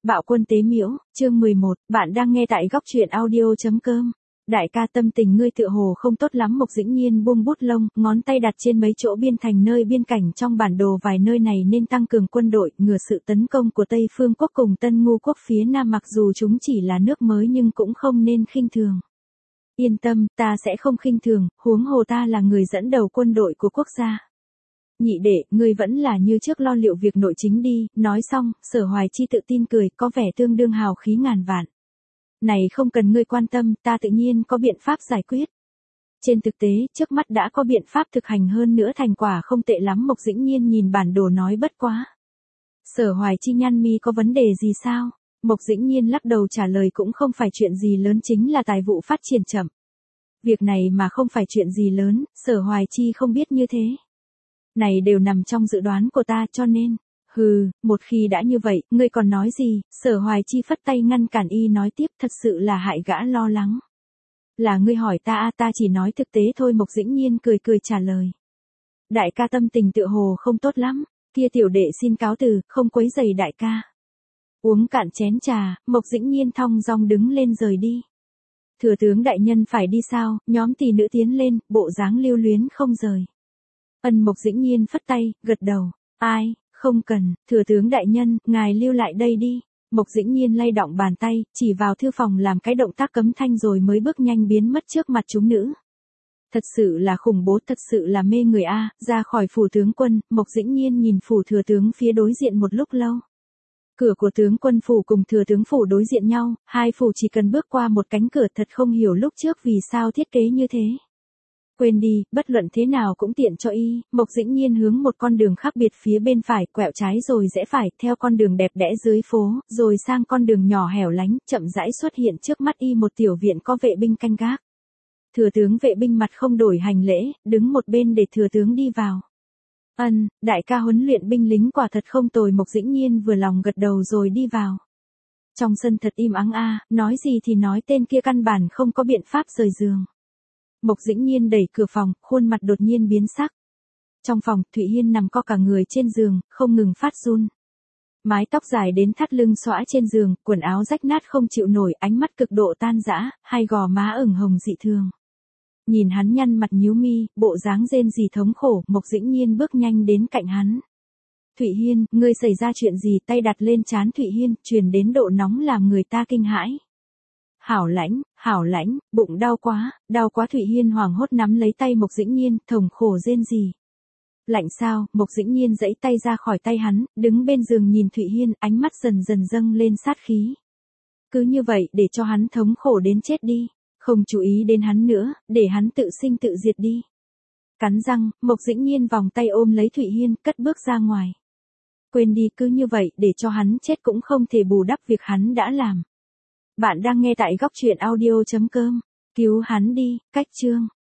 Bạo quân tế miễu, chương 11, bạn đang nghe tại góc truyện audio.com. Đại ca, tâm tình ngươi tựa hồ không tốt lắm. Mộc Dĩnh Nhiên buông bút lông, ngón tay đặt trên mấy chỗ biên thành nơi biên cảnh trong bản đồ vài nơi này nên tăng cường quân đội, ngừa sự tấn công của Tây Phương quốc cùng Tân Ngu quốc phía Nam, mặc dù chúng chỉ là nước mới nhưng cũng không nên khinh thường. Yên tâm, ta sẽ không khinh thường, huống hồ ta là người dẫn đầu quân đội của quốc gia. Nhị đệ, ngươi vẫn là như trước lo liệu việc nội chính đi. Nói xong, Sở Hoài Chi tự tin cười, có vẻ tương đương hào khí ngàn vạn. Này, không cần ngươi quan tâm, ta tự nhiên có biện pháp giải quyết. Trên thực tế, trước mắt đã có biện pháp thực hành, hơn nữa thành quả không tệ lắm. Mộc Dĩnh Nhiên nhìn bản đồ nói, bất quá. Sở Hoài Chi nhăn mi, có vấn đề gì sao? Mộc Dĩnh Nhiên lắc đầu trả lời, cũng không phải chuyện gì lớn, chính là tài vụ phát triển chậm. Việc này mà không phải chuyện gì lớn, Sở Hoài Chi không biết như thế. Này đều nằm trong dự đoán của ta, cho nên, một khi đã như vậy, ngươi còn nói gì? Sở Hoài Chi phất tay ngăn cản y, nói tiếp, thật sự là hại gã lo lắng. Là ngươi hỏi ta, ta chỉ nói thực tế thôi. Mộc Dĩnh Nhiên cười cười trả lời. Đại ca tâm tình tựa hồ không tốt lắm, kia tiểu đệ xin cáo từ, không quấy rầy đại ca. Uống cạn chén trà, Mộc Dĩnh Nhiên thong dong đứng lên rời đi. Thừa tướng đại nhân phải đi sao? Nhóm tỷ nữ tiến lên, bộ dáng lưu luyến không rời. Mộc Dĩnh Nhiên phất tay, gật đầu. Ai, không cần, thừa tướng đại nhân, ngài lưu lại đây đi. Mộc Dĩnh Nhiên lay động bàn tay, chỉ vào thư phòng làm cái động tác cấm thanh rồi mới bước nhanh biến mất trước mặt chúng nữ. Thật sự là khủng bố, thật sự là mê người a. Ra khỏi phủ tướng quân, Mộc Dĩnh Nhiên nhìn phủ thừa tướng phía đối diện một lúc lâu. Cửa của tướng quân phủ cùng thừa tướng phủ đối diện nhau, hai phủ chỉ cần bước qua một cánh cửa, thật không hiểu lúc trước vì sao thiết kế như thế. Quên đi, bất luận thế nào cũng tiện cho y. Mộc Dĩnh Nhiên hướng một con đường khác biệt phía bên phải, quẹo trái rồi rẽ phải, theo con đường đẹp đẽ dưới phố, rồi sang con đường nhỏ hẻo lánh, chậm rãi xuất hiện trước mắt y một tiểu viện có vệ binh canh gác. Thừa tướng vệ binh mặt không đổi hành lễ, đứng một bên để thừa tướng đi vào. Đại ca huấn luyện binh lính quả thật không tồi. Mộc Dĩnh Nhiên vừa lòng gật đầu rồi đi vào. Trong sân thật im ắng a, nói gì thì nói, tên kia căn bản không có biện pháp rời giường. Mộc Dĩnh Nhiên đẩy cửa phòng, khuôn mặt đột nhiên biến sắc. Trong phòng, Thụy Hiên nằm co cả người trên giường, không ngừng phát run. Mái tóc dài đến thắt lưng xõa trên giường, quần áo rách nát không chịu nổi, ánh mắt cực độ tan rã, hai gò má ửng hồng dị thường. Nhìn hắn nhăn mặt nhíu mi, bộ dáng rên rỉ thống khổ, Mộc Dĩnh Nhiên bước nhanh đến cạnh hắn. Thụy Hiên, ngươi xảy ra chuyện gì? Tay đặt lên trán Thụy Hiên, truyền đến độ nóng làm người ta kinh hãi. Hảo lãnh, bụng đau quá. Thụy Hiên hoảng hốt nắm lấy tay Mộc Dĩnh Nhiên, thống khổ rên rỉ. Lạnh sao? Mộc Dĩnh Nhiên giãy tay ra khỏi tay hắn, đứng bên giường nhìn Thụy Hiên, ánh mắt dần dần dâng lên sát khí. Cứ như vậy, để cho hắn thống khổ đến chết đi. Không chú ý đến hắn nữa, để hắn tự sinh tự diệt đi. Cắn răng, Mộc Dĩnh Nhiên vòng tay ôm lấy Thụy Hiên, cất bước ra ngoài. Quên đi, cứ như vậy, để cho hắn chết cũng không thể bù đắp việc hắn đã làm. Bạn đang nghe tại góc truyện audio.com. Cứu hắn đi, cách chương.